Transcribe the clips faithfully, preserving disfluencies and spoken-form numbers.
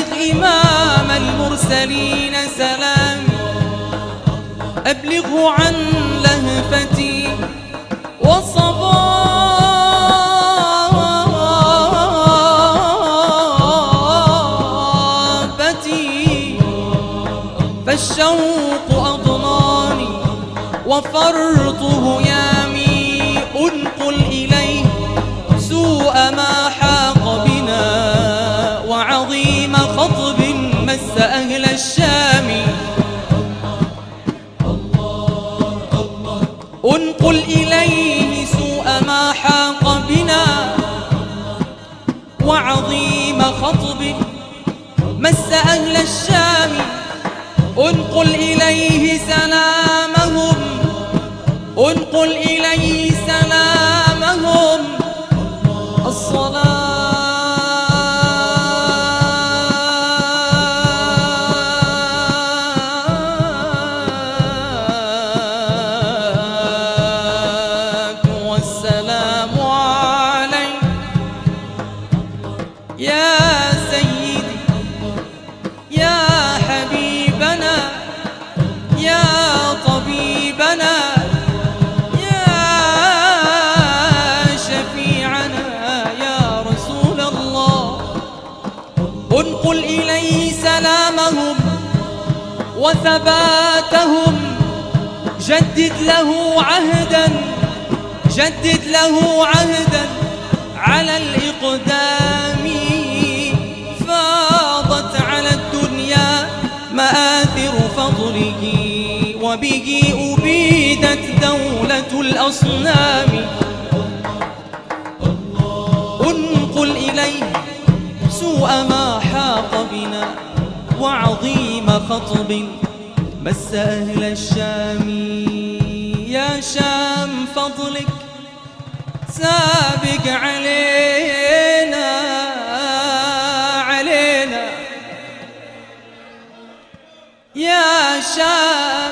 أبلغ إمام المرسلين سلامي، أبلغه عن لهفتي وصبابتي، فالشوق أضناني وفرطه يامي، أنقل إليه سوء ما حاق بنا وعظيم خطب مس أهل الشام. أنقل إليه سوء ما حاق بنا وعظيم خطب مس أهل الشام، أنقل إليه سلامهم، أنقل إليه سلامهم، الصلاة والسلام عليك يا سيدي يا حبيبنا يا طبيبنا يا شفيعنا يا رسول الله. انقل إليه سلامهم وثباتهم، جدد له عهدا، جدد له عهدا على الإقدام. فاضت على الدنيا مآثر فضله، وبه أبيدت دولة الأصنام. انقل إليه سوء ما حاق بنا وعظيم خطب مس أهل الشام. يا شام فضلك سابق علينا علينا، يا شام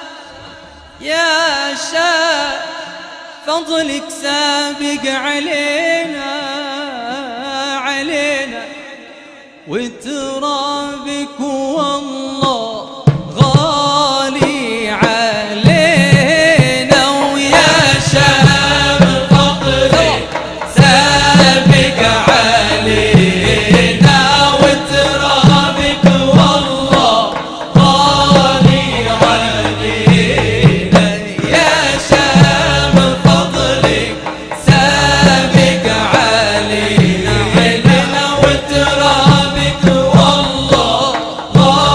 يا شام فضلك سابق علينا علينا، وترابك والله غالي علينا. ويا شام فضلك سابق علينا، وترابك والله غالي علينا. يا شام فضلك سابق علينا، وترابك والله غالي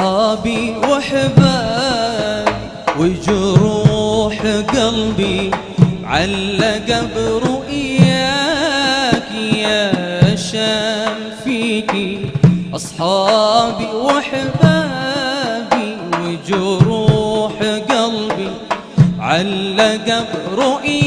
أصحابي وحبابي وجروح قلبي علق برؤياك يا شام فيكي. أصحابي وحبابي وجروح قلبي علق برؤياك